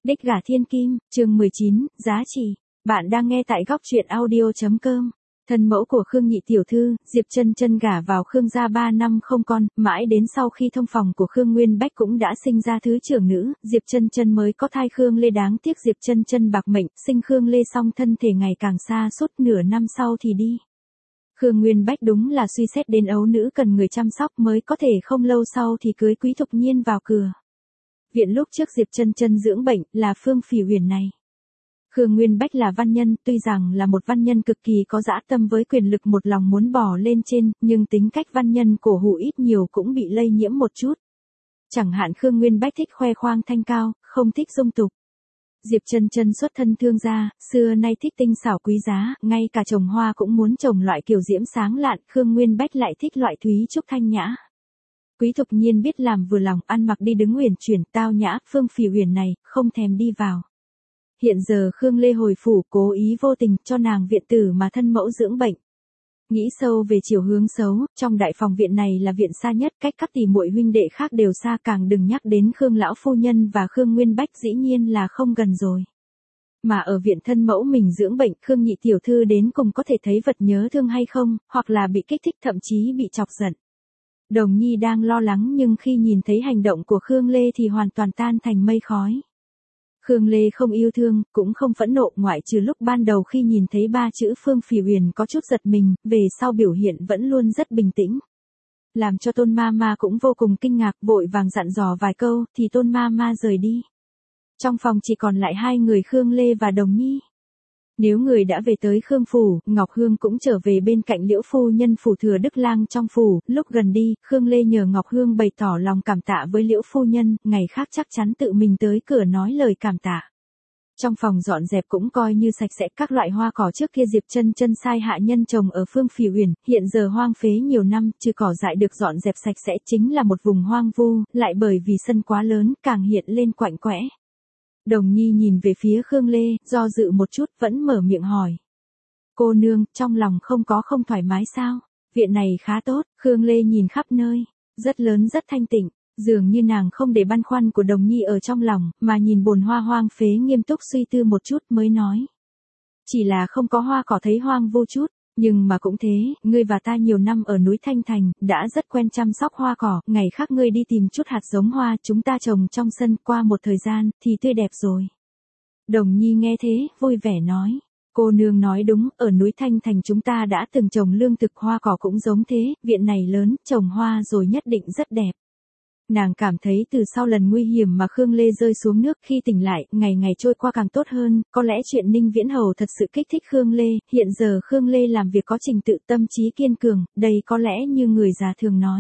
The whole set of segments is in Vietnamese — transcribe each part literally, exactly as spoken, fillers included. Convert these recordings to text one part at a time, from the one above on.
Đích gả thiên kim, chương mười chín, giá trị. Bạn đang nghe tại góc truyện audio chấm com. Thân mẫu của Khương nhị tiểu thư, Diệp Chân Chân gả vào Khương gia ba năm không con, mãi đến sau khi thông phòng của Khương Nguyên Bách cũng đã sinh ra thứ trưởng nữ, Diệp Chân Chân mới có thai Khương Lê. Đáng tiếc Diệp Chân Chân bạc mệnh, sinh Khương Lê xong thân thể ngày càng sa sút, nửa năm sau thì đi. Khương Nguyên Bách đúng là suy xét đến ấu nữ cần người chăm sóc, mới có thể không lâu sau thì cưới Quý Thục Nhiên vào cửa. Viện lúc trước Diệp Chân Chân dưỡng bệnh là Phương Phỉ Huyền này. Khương Nguyên Bách là văn nhân, tuy rằng là một văn nhân cực kỳ có dã tâm với quyền lực, một lòng muốn bò lên trên, nhưng tính cách văn nhân cổ hủ ít nhiều cũng bị lây nhiễm một chút. Chẳng hạn Khương Nguyên Bách thích khoe khoang thanh cao, không thích dung tục. Diệp Chân Chân xuất thân thương gia, xưa nay thích tinh xảo quý giá, ngay cả trồng hoa cũng muốn trồng loại kiểu diễm sáng lạn, Khương Nguyên Bách lại thích loại thúy trúc thanh nhã. Quý Thục Nhiên biết làm vừa lòng, ăn mặc đi đứng uyển chuyển tao nhã, Phương Phỉ Huyền này không thèm đi vào. Hiện giờ Khương Lê hồi phủ, cố ý vô tình cho nàng viện tử mà thân mẫu dưỡng bệnh. Nghĩ sâu về chiều hướng xấu, trong đại phòng viện này là viện xa nhất, cách các tỷ muội huynh đệ khác đều xa, càng đừng nhắc đến Khương lão phu nhân và Khương Nguyên Bách, dĩ nhiên là không gần rồi. Mà ở viện thân mẫu mình dưỡng bệnh, Khương nhị tiểu thư đến cùng có thể thấy vật nhớ thương hay không, hoặc là bị kích thích, thậm chí bị chọc giận. Đồng Nhi đang lo lắng, nhưng khi nhìn thấy hành động của Khương Lê thì hoàn toàn tan thành mây khói. Khương Lê không yêu thương, cũng không phẫn nộ, ngoại trừ lúc ban đầu khi nhìn thấy ba chữ Phương Phỉ Huyền có chút giật mình, về sau biểu hiện vẫn luôn rất bình tĩnh. Làm cho Tôn Ma Ma cũng vô cùng kinh ngạc, vội vàng dặn dò vài câu, thì Tôn Ma Ma rời đi. Trong phòng chỉ còn lại hai người Khương Lê và Đồng Nhi. Nếu người đã về tới Khương phủ, Ngọc Hương cũng trở về bên cạnh Liễu phu nhân phủ Thừa Đức Lang trong phủ, lúc gần đi, Khương Lê nhờ Ngọc Hương bày tỏ lòng cảm tạ với Liễu phu nhân, ngày khác chắc chắn tự mình tới cửa nói lời cảm tạ. Trong phòng dọn dẹp cũng coi như sạch sẽ, các loại hoa cỏ trước kia Diệp Chân Chân sai hạ nhân trồng ở Phương Phỉ Huyền, hiện giờ hoang phế nhiều năm, trừ cỏ dại được dọn dẹp sạch sẽ, chính là một vùng hoang vu, lại bởi vì sân quá lớn, càng hiện lên quạnh quẽ. Đồng Nhi nhìn về phía Khương Lê, do dự một chút, vẫn mở miệng hỏi. Cô nương, trong lòng không có không thoải mái sao? Viện này khá tốt, Khương Lê nhìn khắp nơi, rất lớn rất thanh tịnh, dường như nàng không để băn khoăn của Đồng Nhi ở trong lòng, mà nhìn bồn hoa hoang phế nghiêm túc suy tư một chút mới nói. Chỉ là không có hoa cỏ thấy hoang vô chút. Nhưng mà cũng thế, ngươi và ta nhiều năm ở núi Thanh Thành, đã rất quen chăm sóc hoa cỏ, ngày khác ngươi đi tìm chút hạt giống hoa, chúng ta trồng trong sân, qua một thời gian, thì tươi đẹp rồi. Đồng Nhi nghe thế, vui vẻ nói, cô nương nói đúng, ở núi Thanh Thành chúng ta đã từng trồng lương thực, hoa cỏ cũng giống thế, viện này lớn, trồng hoa rồi nhất định rất đẹp. Nàng cảm thấy từ sau lần nguy hiểm mà Khương Lê rơi xuống nước, khi tỉnh lại, ngày ngày trôi qua càng tốt hơn, có lẽ chuyện Ninh Viễn Hầu thật sự kích thích Khương Lê, hiện giờ Khương Lê làm việc có trình tự, tâm trí kiên cường, đây có lẽ như người già thường nói.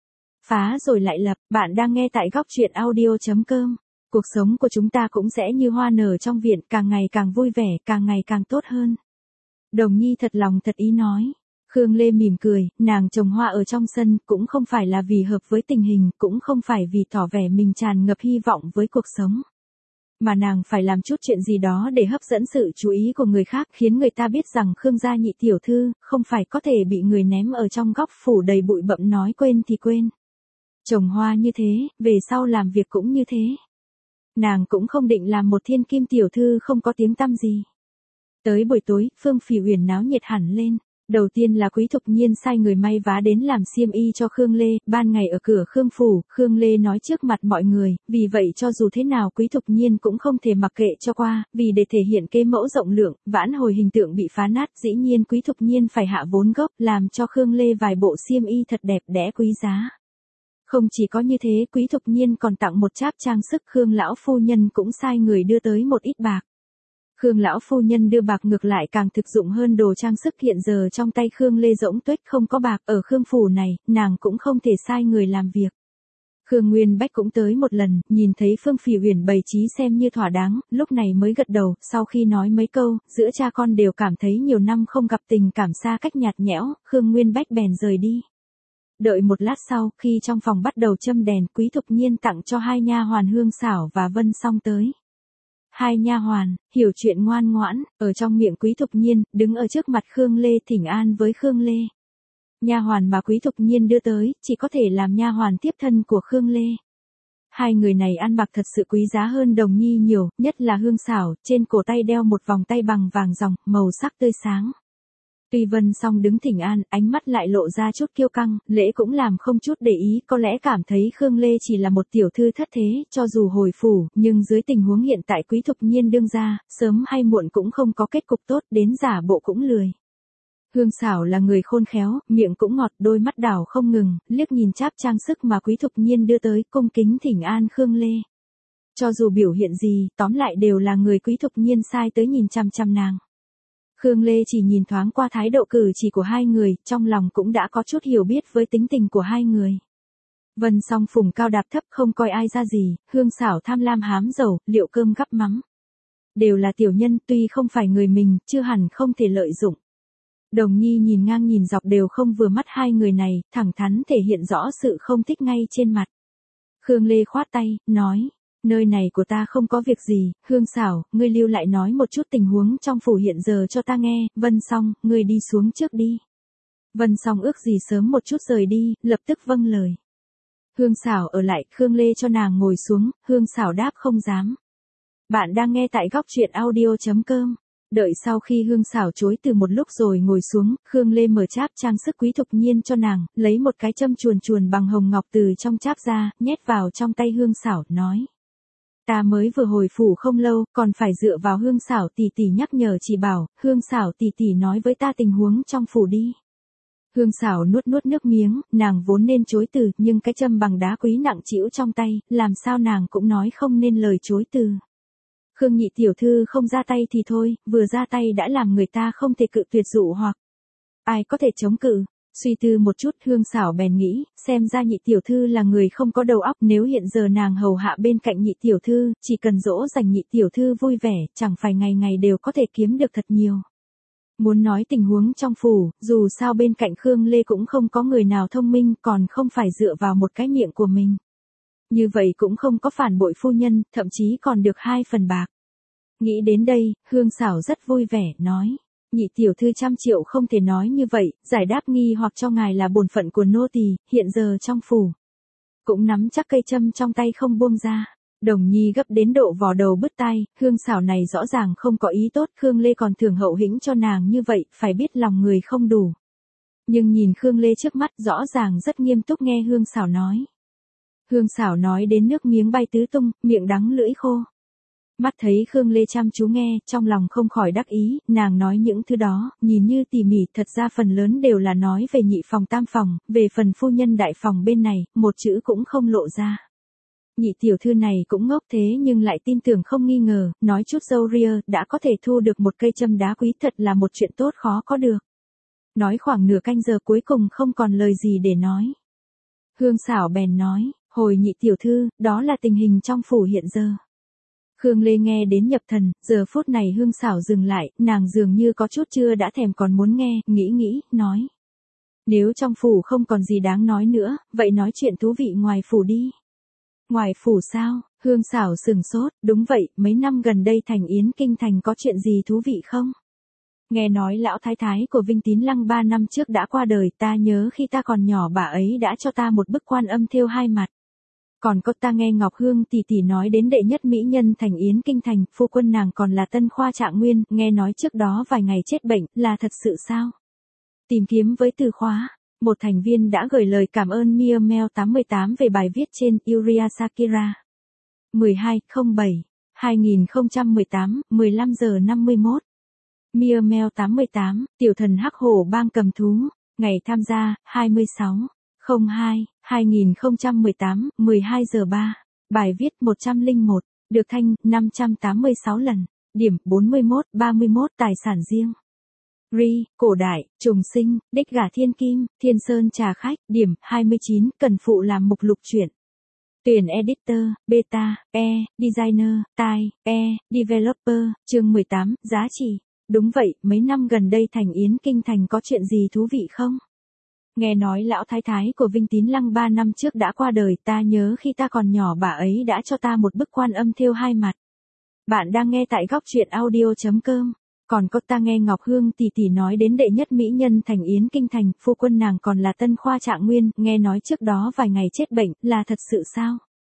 Phá rồi lại lập, bạn đang nghe tại góc truyện audio chấm com. Cuộc sống của chúng ta cũng sẽ như hoa nở trong viện, càng ngày càng vui vẻ, càng ngày càng tốt hơn. Đồng Nhi thật lòng thật ý nói. Khương Lê mỉm cười, nàng trồng hoa ở trong sân, cũng không phải là vì hợp với tình hình, cũng không phải vì tỏ vẻ mình tràn ngập hy vọng với cuộc sống. Mà nàng phải làm chút chuyện gì đó để hấp dẫn sự chú ý của người khác, khiến người ta biết rằng Khương gia nhị tiểu thư, không phải có thể bị người ném ở trong góc phủ đầy bụi bặm nói quên thì quên. Trồng hoa như thế, về sau làm việc cũng như thế. Nàng cũng không định làm một thiên kim tiểu thư không có tiếng tăm gì. Tới buổi tối, Phương Phỉ Huyền náo nhiệt hẳn lên. Đầu tiên là Quý Thục Nhiên sai người may vá đến làm xiêm y cho Khương Lê, ban ngày ở cửa Khương phủ, Khương Lê nói trước mặt mọi người, vì vậy cho dù thế nào Quý Thục Nhiên cũng không thể mặc kệ cho qua, vì để thể hiện kế mẫu rộng lượng, vãn hồi hình tượng bị phá nát, dĩ nhiên Quý Thục Nhiên phải hạ vốn gốc, làm cho Khương Lê vài bộ xiêm y thật đẹp đẽ quý giá. Không chỉ có như thế, Quý Thục Nhiên còn tặng một cháp trang sức, Khương lão phu nhân cũng sai người đưa tới một ít bạc. Khương lão phu nhân đưa bạc ngược lại càng thực dụng hơn đồ trang sức, hiện giờ trong tay Khương Lê rỗng tuếch không có bạc, ở Khương phủ này, nàng cũng không thể sai người làm việc. Khương Nguyên Bách cũng tới một lần, nhìn thấy Phương Phỉ Huyền bày trí xem như thỏa đáng, lúc này mới gật đầu, sau khi nói mấy câu, giữa cha con đều cảm thấy nhiều năm không gặp tình cảm xa cách nhạt nhẽo, Khương Nguyên Bách bèn rời đi. Đợi một lát sau, khi trong phòng bắt đầu châm đèn, Quý Thục Nhiên tặng cho hai nha hoàn Hương Xảo và Vân Song tới. Hai nha hoàn, hiểu chuyện ngoan ngoãn, ở trong miệng Quý Thục Nhiên, đứng ở trước mặt Khương Lê thỉnh an với Khương Lê. Nha hoàn mà Quý Thục Nhiên đưa tới, chỉ có thể làm nha hoàn tiếp thân của Khương Lê. Hai người này ăn mặc thật sự quý giá hơn Đồng Nhi nhiều, nhất là Hương Xảo, trên cổ tay đeo một vòng tay bằng vàng ròng, màu sắc tươi sáng. Tuy Vân Song đứng thỉnh an, ánh mắt lại lộ ra chút kiêu căng, Lễ cũng làm không chút để ý, có lẽ cảm thấy Khương Lê chỉ là một tiểu thư thất thế, cho dù hồi phủ, nhưng dưới tình huống hiện tại Quý Thục Nhiên đương ra, sớm hay muộn cũng không có kết cục tốt, đến giả bộ cũng lười. Hương Xảo là người khôn khéo, miệng cũng ngọt, đôi mắt đảo không ngừng, liếc nhìn cháp trang sức mà Quý Thục Nhiên đưa tới, cung kính thỉnh an Khương Lê. Cho dù biểu hiện gì, tóm lại đều là người Quý Thục Nhiên sai tới nhìn chăm chăm nàng. Khương Lê chỉ nhìn thoáng qua thái độ cử chỉ của hai người, trong lòng cũng đã có chút hiểu biết với tính tình của hai người. Vân Song phùng cao đạp thấp không coi ai ra gì, Hương Xảo tham lam hám dầu, liệu cơm gắp mắm. Đều là tiểu nhân, tuy không phải người mình, chưa hẳn không thể lợi dụng. Đồng Nhi nhìn ngang nhìn dọc đều không vừa mắt hai người này, thẳng thắn thể hiện rõ sự không thích ngay trên mặt. Khương Lê khoát tay, nói, nơi này của ta không có việc gì, Hương Xảo, ngươi lưu lại nói một chút tình huống trong phủ hiện giờ cho ta nghe, Vân Song, ngươi đi xuống trước đi. Vân Song ước gì sớm một chút rời đi, lập tức vâng lời. Hương Xảo ở lại, Khương Lê cho nàng ngồi xuống, Hương Xảo đáp không dám. Bạn đang nghe tại góc truyện audio.com. Đợi sau khi Hương Xảo chối từ một lúc rồi ngồi xuống, Khương Lê mở cháp trang sức Quý Thục Nhiên cho nàng, lấy một cái châm chuồn chuồn bằng hồng ngọc từ trong cháp ra, nhét vào trong tay Hương Xảo, nói. Ta mới vừa hồi phủ không lâu, còn phải dựa vào Hương Xảo tỷ tỷ nhắc nhở chỉ bảo, Hương Xảo tỷ tỷ nói với ta tình huống trong phủ đi. Hương Xảo nuốt nuốt nước miếng, nàng vốn nên chối từ, nhưng cái châm bằng đá quý nặng trĩu trong tay, làm sao nàng cũng nói không nên lời chối từ. Khương nhị tiểu thư không ra tay thì thôi, vừa ra tay đã làm người ta không thể cự tuyệt dụ hoặc. Ai có thể chống cự? Suy tư một chút Hương Xảo bèn nghĩ, xem ra nhị tiểu thư là người không có đầu óc, nếu hiện giờ nàng hầu hạ bên cạnh nhị tiểu thư, chỉ cần dỗ dành nhị tiểu thư vui vẻ, chẳng phải ngày ngày đều có thể kiếm được thật nhiều. Muốn nói tình huống trong phủ, dù sao bên cạnh Khương Lê cũng không có người nào thông minh, còn không phải dựa vào một cái miệng của mình. Như vậy cũng không có phản bội phu nhân, thậm chí còn được hai phần bạc. Nghĩ đến đây, Hương Xảo rất vui vẻ, nói. Nhị tiểu thư trăm triệu không thể nói như vậy, giải đáp nghi hoặc cho ngài là bổn phận của nô tỳ, hiện giờ trong phủ. Cũng nắm chắc cây châm trong tay không buông ra. Đồng Nhi gấp đến độ vò đầu bứt tai, Hương Xảo này rõ ràng không có ý tốt, Khương Lê còn thưởng hậu hĩnh cho nàng như vậy, phải biết lòng người không đủ. Nhưng nhìn Khương Lê trước mắt rõ ràng rất nghiêm túc nghe Hương Xảo nói. Hương Xảo nói đến nước miếng bay tứ tung, miệng đắng lưỡi khô. Mắt thấy Khương Lê chăm chú nghe, trong lòng không khỏi đắc ý, nàng nói những thứ đó, nhìn như tỉ mỉ, thật ra phần lớn đều là nói về nhị phòng tam phòng, về phần phu nhân đại phòng bên này, một chữ cũng không lộ ra. Nhị tiểu thư này cũng ngốc thế nhưng lại tin tưởng không nghi ngờ, nói chút dâu ria, đã có thể thu được một cây châm đá quý thật là một chuyện tốt khó có được. Nói khoảng nửa canh giờ cuối cùng không còn lời gì để nói. Hương Xảo bèn nói, hồi nhị tiểu thư, đó là tình hình trong phủ hiện giờ. Khương Lê nghe đến nhập thần, giờ phút này Hương Xảo dừng lại, nàng dường như có chút chưa đã thèm còn muốn nghe, nghĩ nghĩ, nói. Nếu trong phủ không còn gì đáng nói nữa, vậy nói chuyện thú vị ngoài phủ đi. Ngoài phủ sao? Hương Xảo sừng sốt, đúng vậy, mấy năm gần đây thành Yến Kinh Thành có chuyện gì thú vị không? Nghe nói lão thái thái của Vinh Tín Lăng ba năm trước đã qua đời, ta nhớ khi ta còn nhỏ bà ấy đã cho ta một bức quan âm thêu hai mặt. Còn có ta nghe Ngọc Hương tỷ tỷ nói đến đệ nhất mỹ nhân thành Yến Kinh Thành, phu quân nàng còn là Tân Khoa Trạng Nguyên, nghe nói trước đó vài ngày chết bệnh, là thật sự sao? Tìm kiếm với từ khóa, một thành viên đã gửi lời cảm ơn Mia Mail tám mươi tám về bài viết trên Yuria Sakira. mười hai không bảy hai không một tám, mười lăm giờ năm mươi mốt. Mia Mail tám mươi tám, tiểu thần hắc hổ bang cầm thú, ngày tham gia, hai mươi sáu không hai hai không một tám, mười hai giờ ba. Bài viết một trăm lẻ một, được thanh, năm trăm tám mươi sáu lần, điểm, bốn mươi mốt, ba mươi mốt tài sản riêng. Ri, cổ đại, trùng sinh, đích gả thiên kim, thiên sơn trà khách, điểm, hai mươi chín, cần phụ làm mục lục truyện. Tuyển editor, beta, e, designer, tai, e, developer, chương mười tám, giá trị. Đúng vậy, mấy năm gần đây thành Yến Kinh Thành có chuyện gì thú vị không? Nghe nói lão thái thái của Vinh Tín Lăng ba năm trước đã qua đời, ta nhớ khi ta còn nhỏ bà ấy đã cho ta một bức quan âm thêu hai mặt. Bạn đang nghe tại góc truyện audio.com. Còn có ta nghe Ngọc Hương tỷ tỷ nói đến đệ nhất mỹ nhân thành Yến Kinh Thành, phu quân nàng còn là Tân Khoa Trạng Nguyên, nghe nói trước đó vài ngày chết bệnh, là thật sự sao?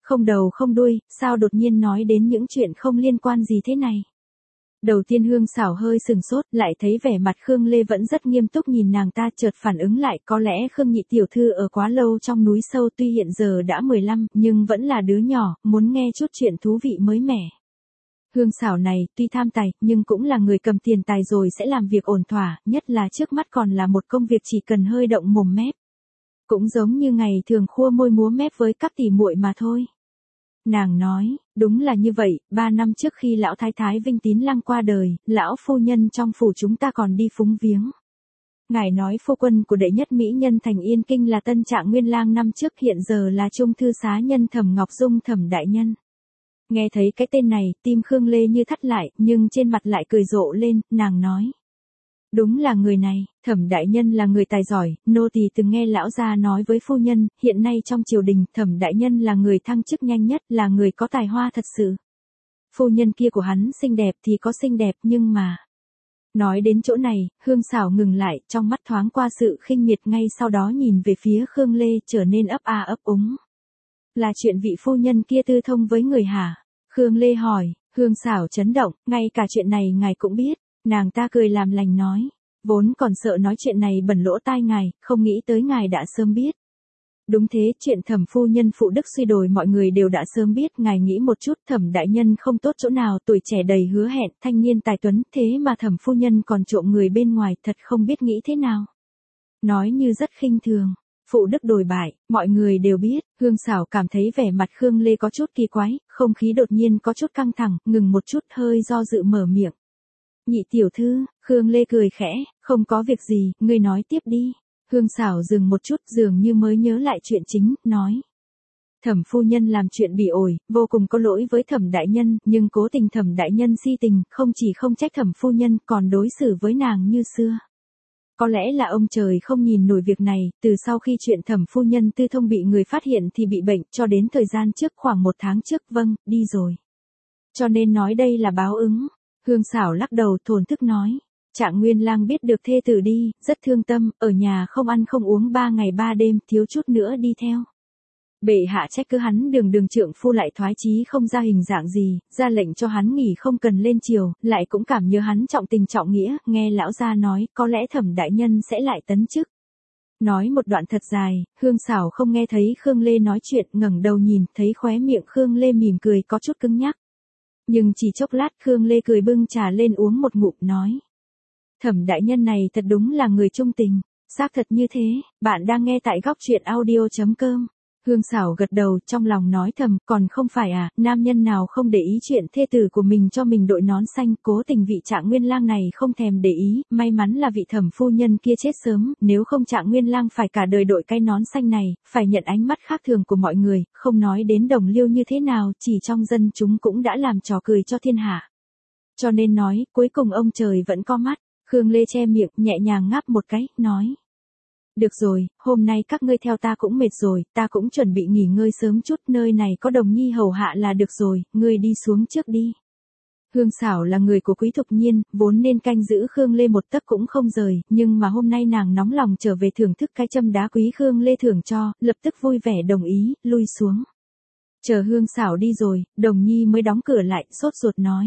Không đầu không đuôi, sao đột nhiên nói đến những chuyện không liên quan gì thế này? Đầu tiên Hương Sảo hơi sừng sốt, lại thấy vẻ mặt Khương Lê vẫn rất nghiêm túc nhìn nàng ta, chợt phản ứng lại, có lẽ Khương nhị tiểu thư ở quá lâu trong núi sâu, tuy hiện giờ đã mười lăm, nhưng vẫn là đứa nhỏ, muốn nghe chút chuyện thú vị mới mẻ. Hương Sảo này, tuy tham tài, nhưng cũng là người cầm tiền tài rồi sẽ làm việc ổn thỏa, nhất là trước mắt còn là một công việc chỉ cần hơi động mồm mép. Cũng giống như ngày thường khua môi múa mép với các tỷ muội mà thôi. Nàng nói, đúng là như vậy, ba năm trước khi lão thái thái Vinh Tín Lăng qua đời, lão phu nhân trong phủ chúng ta còn đi phúng viếng. Ngài nói phu quân của đệ nhất mỹ nhân thành Yên Kinh là Tân Trạng Nguyên Lang năm trước, hiện giờ là trung thư xá nhân Thẩm Ngọc Dung Thẩm đại nhân. Nghe thấy cái tên này, tim Khương Lê như thắt lại, nhưng trên mặt lại cười rộ lên, nàng nói. Đúng là người này, Thẩm đại nhân là người tài giỏi, nô tỳ từng nghe lão gia nói với phu nhân, hiện nay trong triều đình, Thẩm đại nhân là người thăng chức nhanh nhất, là người có tài hoa thật sự. Phu nhân kia của hắn xinh đẹp thì có xinh đẹp, nhưng mà... Nói đến chỗ này, Hương Sảo ngừng lại, trong mắt thoáng qua sự khinh miệt, ngay sau đó nhìn về phía Khương Lê, trở nên ấp a ấp úng. Là chuyện vị phu nhân kia tư thông với người hả? Khương Lê hỏi. Hương Sảo chấn động, ngay cả chuyện này ngài cũng biết. Nàng ta cười làm lành nói, vốn còn sợ nói chuyện này bẩn lỗ tai ngài, không nghĩ tới ngài đã sớm biết. Đúng thế, chuyện Thẩm phu nhân phụ đức suy đồi mọi người đều đã sớm biết, ngài nghĩ một chút, Thẩm đại nhân không tốt chỗ nào, tuổi trẻ đầy hứa hẹn, thanh niên tài tuấn, thế mà Thẩm phu nhân còn trộm người bên ngoài, thật không biết nghĩ thế nào. Nói như rất khinh thường. Phụ đức đồi bại, mọi người đều biết. Hương Sảo cảm thấy vẻ mặt Khương Lê có chút kỳ quái, không khí đột nhiên có chút căng thẳng, ngừng một chút, hơi do dự mở miệng. Nhị tiểu thư, Khương Lê cười khẽ, không có việc gì, ngươi nói tiếp đi. Hương Sảo dừng một chút, dường như mới nhớ lại chuyện chính, nói. Thẩm phu nhân làm chuyện bỉ ổi, vô cùng có lỗi với Thẩm đại nhân, nhưng cố tình Thẩm đại nhân si tình, không chỉ không trách Thẩm phu nhân, còn đối xử với nàng như xưa. Có lẽ là ông trời không nhìn nổi việc này, từ sau khi chuyện Thẩm phu nhân tư thông bị người phát hiện thì bị bệnh, cho đến thời gian trước khoảng một tháng trước, vâng, đi rồi. Cho nên nói đây là báo ứng. Hương Sảo lắc đầu thổn thức nói. Trạng Nguyên Lang biết được thê tử đi, rất thương tâm, ở nhà không ăn không uống ba ngày ba đêm, thiếu chút nữa đi theo. Bệ hạ trách cứ hắn, đường đường trượng phu lại thoái chí không ra hình dạng gì, ra lệnh cho hắn nghỉ không cần lên triều, lại cũng cảm nhớ hắn trọng tình trọng nghĩa, nghe lão gia nói, có lẽ Thẩm đại nhân sẽ lại tấn chức. Nói một đoạn thật dài, Hương Sảo không nghe thấy Khương Lê nói chuyện, ngẩng đầu nhìn, thấy khóe miệng Khương Lê mỉm cười có chút cứng nhắc. Nhưng chỉ chốc lát Khương Lê cười bưng trà lên uống một ngụm nói. Thẩm đại nhân này thật đúng là người trung tình, xác thật như thế, bạn đang nghe tại góc truyện audio chấm com. Hương Sảo gật đầu, trong lòng nói thầm, còn không phải à, nam nhân nào không để ý chuyện thê tử của mình cho mình đội nón xanh, cố tình vị Trạng Nguyên Lang này không thèm để ý, may mắn là vị Thẩm phu nhân kia chết sớm, nếu không Trạng Nguyên Lang phải cả đời đội cái nón xanh này, phải nhận ánh mắt khác thường của mọi người, không nói đến đồng liêu như thế nào, chỉ trong dân chúng cũng đã làm trò cười cho thiên hạ. Cho nên nói, cuối cùng ông trời vẫn có mắt. Khương Lê che miệng, nhẹ nhàng ngáp một cái, nói. Được rồi, hôm nay các ngươi theo ta cũng mệt rồi, ta cũng chuẩn bị nghỉ ngơi sớm chút, nơi này có Đồng Nhi hầu hạ là được rồi, ngươi đi xuống trước đi. Hương Sảo là người của Quý Thục Nhiên, vốn nên canh giữ Khương Lê một tấc cũng không rời, nhưng mà hôm nay nàng nóng lòng trở về thưởng thức cái châm đá quý Khương Lê thưởng cho, lập tức vui vẻ đồng ý, lui xuống. Chờ Hương Sảo đi rồi, Đồng Nhi mới đóng cửa lại, sốt ruột nói.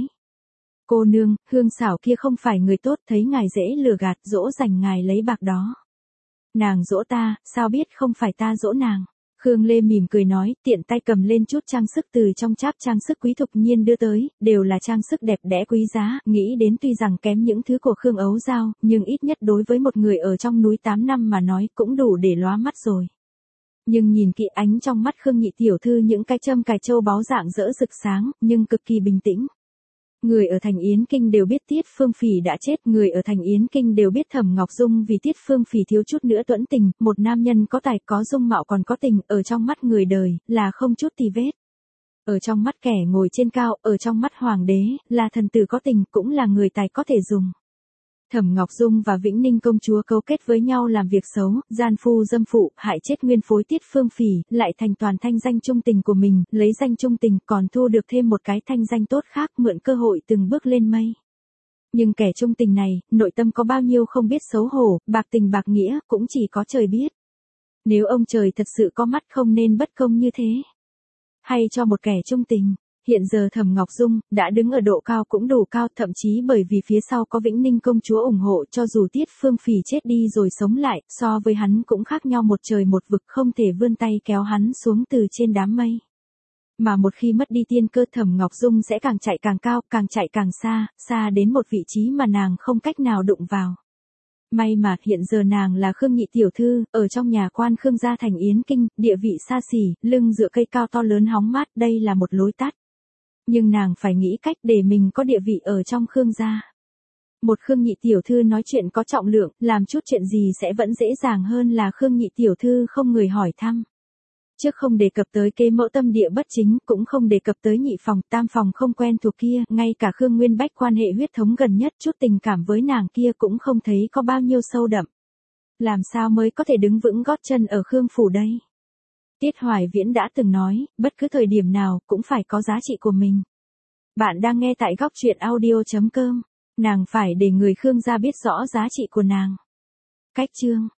Cô nương, Hương Sảo kia không phải người tốt, thấy ngài dễ lừa gạt, dỗ dành ngài lấy bạc đó. Nàng dỗ ta, sao biết không phải ta dỗ nàng. Khương Lê mỉm cười nói, tiện tay cầm lên chút trang sức từ trong cháp trang sức Quý Thục Nhiên đưa tới, đều là trang sức đẹp đẽ quý giá, nghĩ đến tuy rằng kém những thứ của Khương Ấu Giao, nhưng ít nhất đối với một người ở trong núi tám năm mà nói cũng đủ để lóa mắt rồi. Nhưng nhìn kỹ ánh trong mắt Khương nhị tiểu thư những cái châm cài châu báu dạng rỡ rực sáng, nhưng cực kỳ bình tĩnh. Người ở thành Yến Kinh đều biết Tiết Phương Phỉ đã chết, người ở thành Yến Kinh đều biết Thẩm Ngọc Dung vì Tiết Phương Phỉ thiếu chút nữa tuẫn tình, một nam nhân có tài có dung mạo còn có tình, ở trong mắt người đời, là không chút tì vết. Ở trong mắt kẻ ngồi trên cao, ở trong mắt hoàng đế, là thần tử có tình, cũng là người tài có thể dùng. Thẩm Ngọc Dung và Vĩnh Ninh công chúa cấu kết với nhau làm việc xấu, gian phu dâm phụ, hại chết nguyên phối Tiết Phương Phỉ, lại thành toàn thanh danh trung tình của mình, lấy danh trung tình còn thu được thêm một cái thanh danh tốt khác, mượn cơ hội từng bước lên mây. Nhưng kẻ trung tình này, nội tâm có bao nhiêu không biết xấu hổ, bạc tình bạc nghĩa, cũng chỉ có trời biết. Nếu ông trời thật sự có mắt không nên bất công như thế. hay cho một kẻ trung tình. Hiện giờ Thẩm Ngọc Dung đã đứng ở độ cao cũng đủ cao, thậm chí bởi vì phía sau có Vĩnh Ninh công chúa ủng hộ, cho dù Tiết Phương Phỉ chết đi rồi sống lại, so với hắn cũng khác nhau một trời một vực, không thể vươn tay kéo hắn xuống từ trên đám mây. Mà một khi mất đi tiên cơ, Thẩm Ngọc Dung sẽ càng chạy càng cao, càng chạy càng xa, xa đến một vị trí mà nàng không cách nào đụng vào. May mà hiện giờ nàng là Khương nhị tiểu thư, ở trong nhà quan Khương gia thành Yến Kinh, địa vị xa xỉ, lưng dựa cây cao to lớn hóng mát, đây là một lối tắt. Nhưng nàng phải nghĩ cách để mình có địa vị ở trong Khương gia. Một Khương nhị tiểu thư nói chuyện có trọng lượng, làm chút chuyện gì sẽ vẫn dễ dàng hơn là Khương nhị tiểu thư không người hỏi thăm. Trước không đề cập tới kế mẫu tâm địa bất chính, cũng không đề cập tới nhị phòng, tam phòng không quen thuộc kia, ngay cả Khương Nguyên Bách quan hệ huyết thống gần nhất, chút tình cảm với nàng kia cũng không thấy có bao nhiêu sâu đậm. Làm sao mới có thể đứng vững gót chân ở Khương phủ đây? Tiết Hoài Viễn đã từng nói, bất cứ thời điểm nào cũng phải có giá trị của mình. Bạn đang nghe tại góc truyện audio chấm com. Nàng phải để người Khương gia biết rõ giá trị của nàng. Cách chương